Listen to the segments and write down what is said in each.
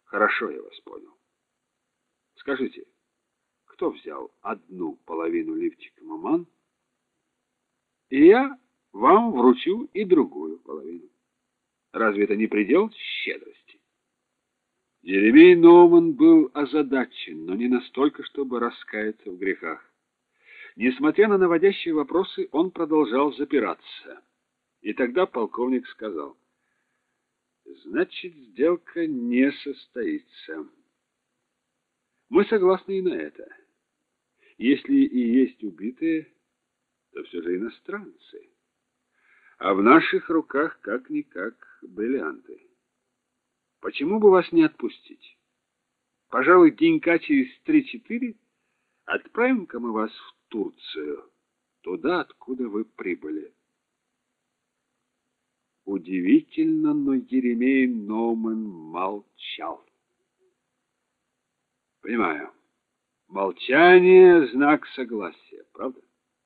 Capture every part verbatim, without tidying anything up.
Хорошо, я вас понял. Скажите, кто взял одну половину лифчика маман, и я вам вручу и другую половину. Разве это не предел щедрости? Еремей Ноуман был озадачен, но не настолько, чтобы раскаяться в грехах. Несмотря на наводящие вопросы, он продолжал запираться. И тогда полковник сказал: «Значит, сделка не состоится. Мы согласны и на это. Если и есть убитые, то все же иностранцы. А в наших руках как-никак бриллианты. Почему бы вас не отпустить? Пожалуй, денька через три-четыре отправим-ка мы вас в Турцию, туда, откуда вы прибыли». Удивительно, но Еремей Ноуман молчал. Понимаю, молчание — знак согласия, правда?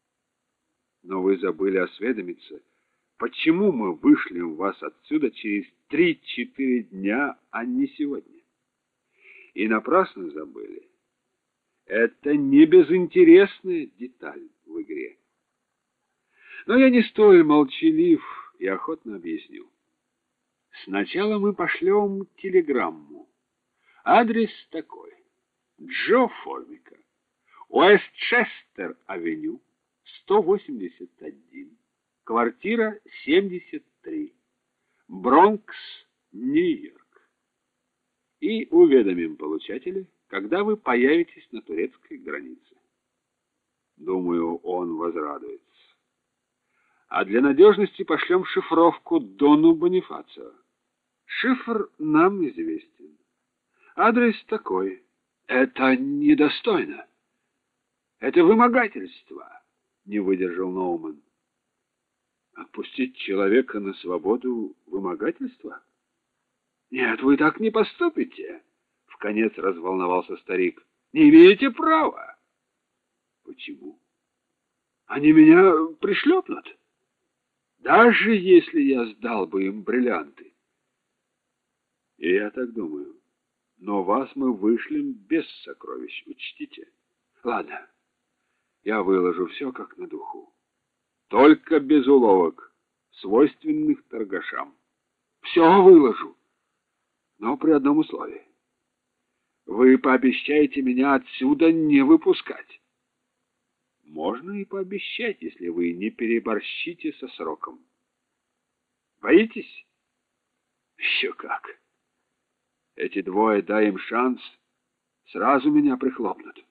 Но вы забыли осведомиться, почему мы вышлем вас отсюда через три-четыре дня, а не сегодня. И напрасно забыли. Это не безинтересная деталь в игре. Но я не столь молчалив и охотно объясню. Сначала мы пошлем телеграмму. Адрес такой: Джо Формика, Уэстчестер-авеню, сто восемьдесят один, квартира семьдесят три, Бронкс, Нью-Йорк. И уведомим получателя, когда вы появитесь на турецкой границе. Думаю, он возрадуется. А для надежности пошлем шифровку Дону Бонифацио. Шифр нам известен. Адрес такой. Это недостойно. Это вымогательство, не выдержал Ноуман. Отпустить человека на свободу — вымогательство? Нет, вы так не поступите, вконец разволновался старик. Не имеете права. Почему? Они меня пришлепнут. Даже если я сдал бы им бриллианты. И я так думаю. Но вас мы вышлем без сокровищ, учтите. Ладно, я выложу все как на духу. Только без уловок, свойственных торгашам. Все выложу, но при одном условии. Вы пообещаете меня отсюда не выпускать. Можно и пообещать, если вы не переборщите со сроком. Боитесь? Еще как. Эти двое, дай им шанс, сразу меня прихлопнут.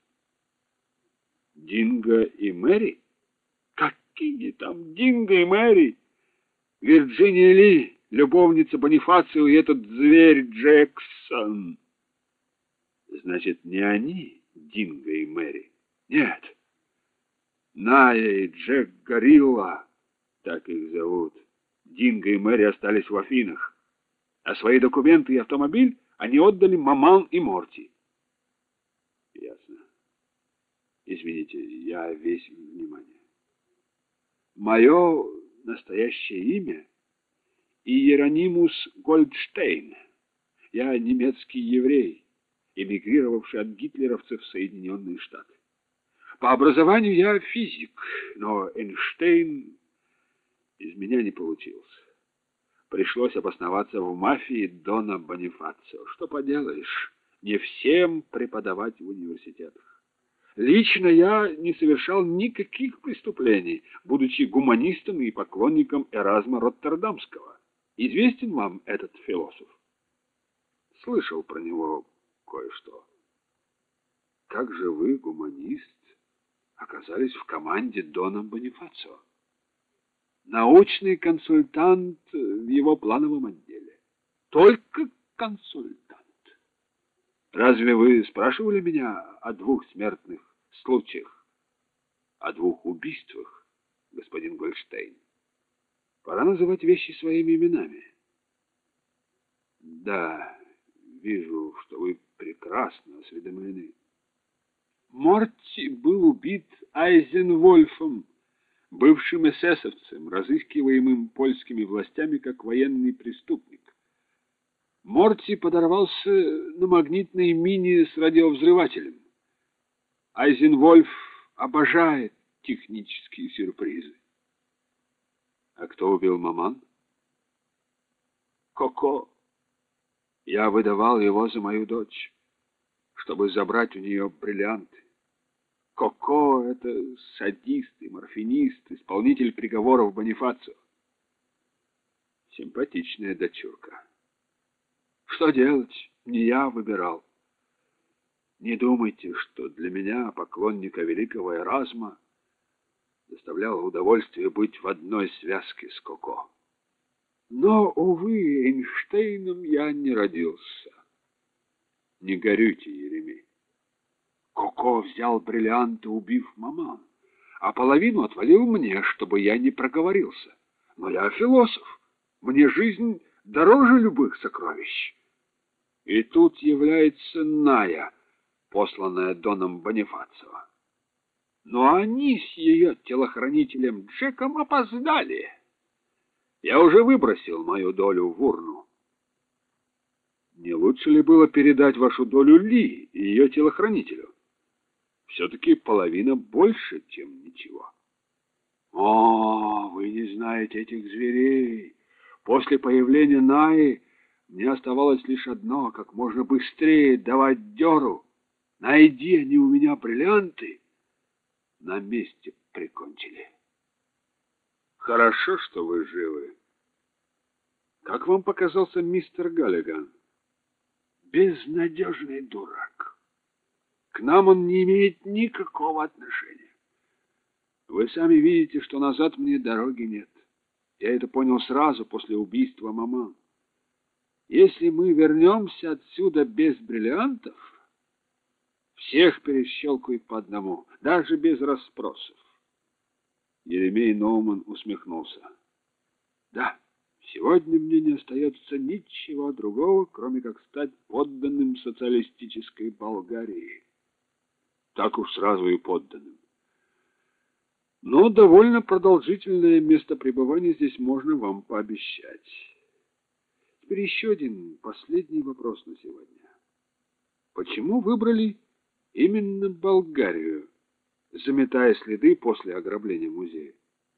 Динго и Мэри? Какие там Динго и Мэри? Вирджиния Ли, любовница Бонифацио, и этот зверь Джексон. Значит, не они, Динго и Мэри? Нет. Ная и Джек Горилла, так их зовут. Динго и Мэри остались в Афинах, а свои документы и автомобиль они отдали Маман и Морти. Ясно. Извините, я весь внимание. Мое настоящее имя Иеронимус Гольдштейн. Я немецкий еврей, эмигрировавший от гитлеровцев в Соединенные Штаты. По образованию я физик, но Эйнштейн из меня не получился. Пришлось обосноваться в мафии Дона Бонифацио. Что поделаешь, не всем преподавать в университетах. Лично я не совершал никаких преступлений, будучи гуманистом и поклонником Эразма Роттердамского. Известен вам этот философ? Слышал про него кое-что. Как же вы, гуманист, оказались в команде Дона Бонифацио? Научный консультант в его плановом отделе. Только консультант. Разве вы спрашивали меня о двух смертных случаях? О двух убийствах, господин Гольдштейн? Пора называть вещи своими именами. Да, вижу, что вы прекрасно осведомлены. Морти был убит Айзенвольфом, бывшим эсэсовцем, разыскиваемым польскими властями как военный преступник. Морти подорвался на магнитной мине с радиовзрывателем. Айзенвольф обожает технические сюрпризы. А кто убил маман? Коко. Я выдавал его за мою дочь, чтобы забрать у нее бриллианты. Коко — это садист и морфинист, исполнитель приговоров Бонифацио. Симпатичная дочурка. Что делать? Не я выбирал. Не думайте, что для меня, поклонника великого Эразма, доставляло удовольствие быть в одной связке с Коко. Но, увы, Эйнштейном я не родился. Не горюйте, Еремей. Коко взял бриллианты, убив маман, а половину отвалил мне, чтобы я не проговорился. Но я философ. Мне жизнь дороже любых сокровищ. И тут является Ная, посланная доном Бонифацио. Но они с ее телохранителем Джеком опоздали. Я уже выбросил мою долю в урну. Не лучше ли было передать вашу долю Ли и ее телохранителю? Все-таки половина больше, чем ничего. О, вы не знаете этих зверей. После появления Наи мне оставалось лишь одно: как можно быстрее давать дёру. Найди они у меня бриллианты, на месте прикончили. Хорошо, что вы живы. Как вам показался мистер Галлиган? Безнадежный дурак. К нам он не имеет никакого отношения. Вы сами видите, что назад мне дороги нет. Я это понял сразу после убийства маман. Если мы вернемся отсюда без бриллиантов, всех перещелкают по одному, даже без расспросов. Еремей Ноуман усмехнулся. Да, сегодня мне не остается ничего другого, кроме как стать подданным социалистической Болгарии. Так уж сразу и подданным. Но довольно продолжительное место пребывания здесь можно вам пообещать. Теперь еще один последний вопрос на сегодня. Почему выбрали именно Болгарию, заметая следы после ограбления музея?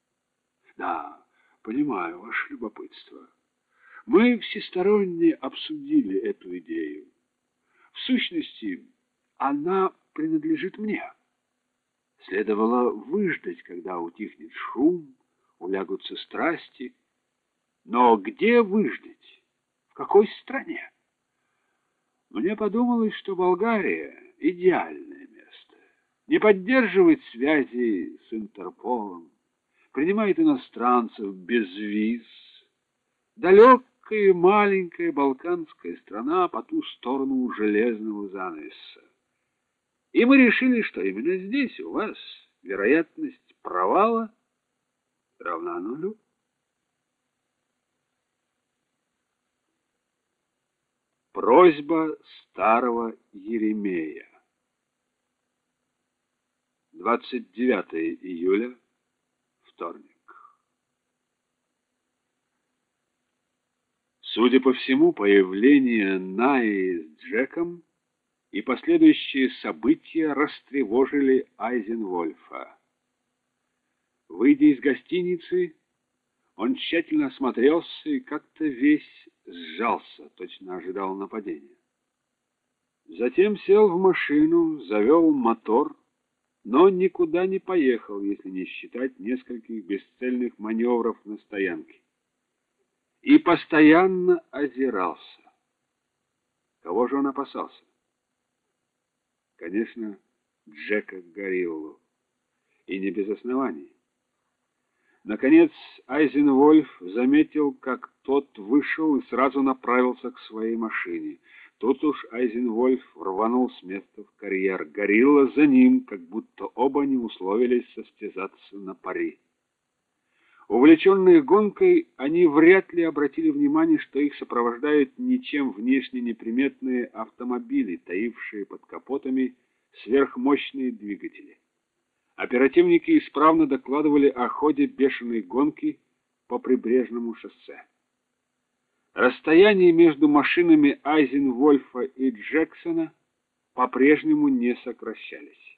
Да, понимаю ваше любопытство. Мы всесторонне обсудили эту идею. В сущности, она принадлежит мне. Следовало выждать, когда утихнет шум, улягутся страсти. Но где выждать? В какой стране? Мне подумалось, что Болгария — идеальное место. Не поддерживает связи с Интерполом, принимает иностранцев без виз. Далекая маленькая балканская страна по ту сторону железного занавеса. И мы решили, что именно здесь у вас вероятность провала равна нулю. Просьба старого Еремея. двадцать девятое июля, вторник. Судя по всему, появление Наи с Джеком и последующие события растревожили Айзенвольфа. Выйдя из гостиницы, он тщательно осмотрелся и как-то весь сжался, точно ожидал нападения. Затем сел в машину, завел мотор, но никуда не поехал, если не считать нескольких бесцельных маневров на стоянке. И постоянно озирался. Кого же он опасался? Конечно, Джека Гориллу. И не без оснований. Наконец Айзенвольф заметил, как тот вышел и сразу направился к своей машине. Тут уж Айзенвольф рванул с места в карьер. Горилла за ним, как будто оба они условились состязаться на пари. Увлеченные гонкой, они вряд ли обратили внимание, что их сопровождают ничем внешне неприметные автомобили, таившие под капотами сверхмощные двигатели. Оперативники исправно докладывали о ходе бешеной гонки по прибрежному шоссе. Расстояния между машинами Айзенвольфа и Джексона по-прежнему не сокращались.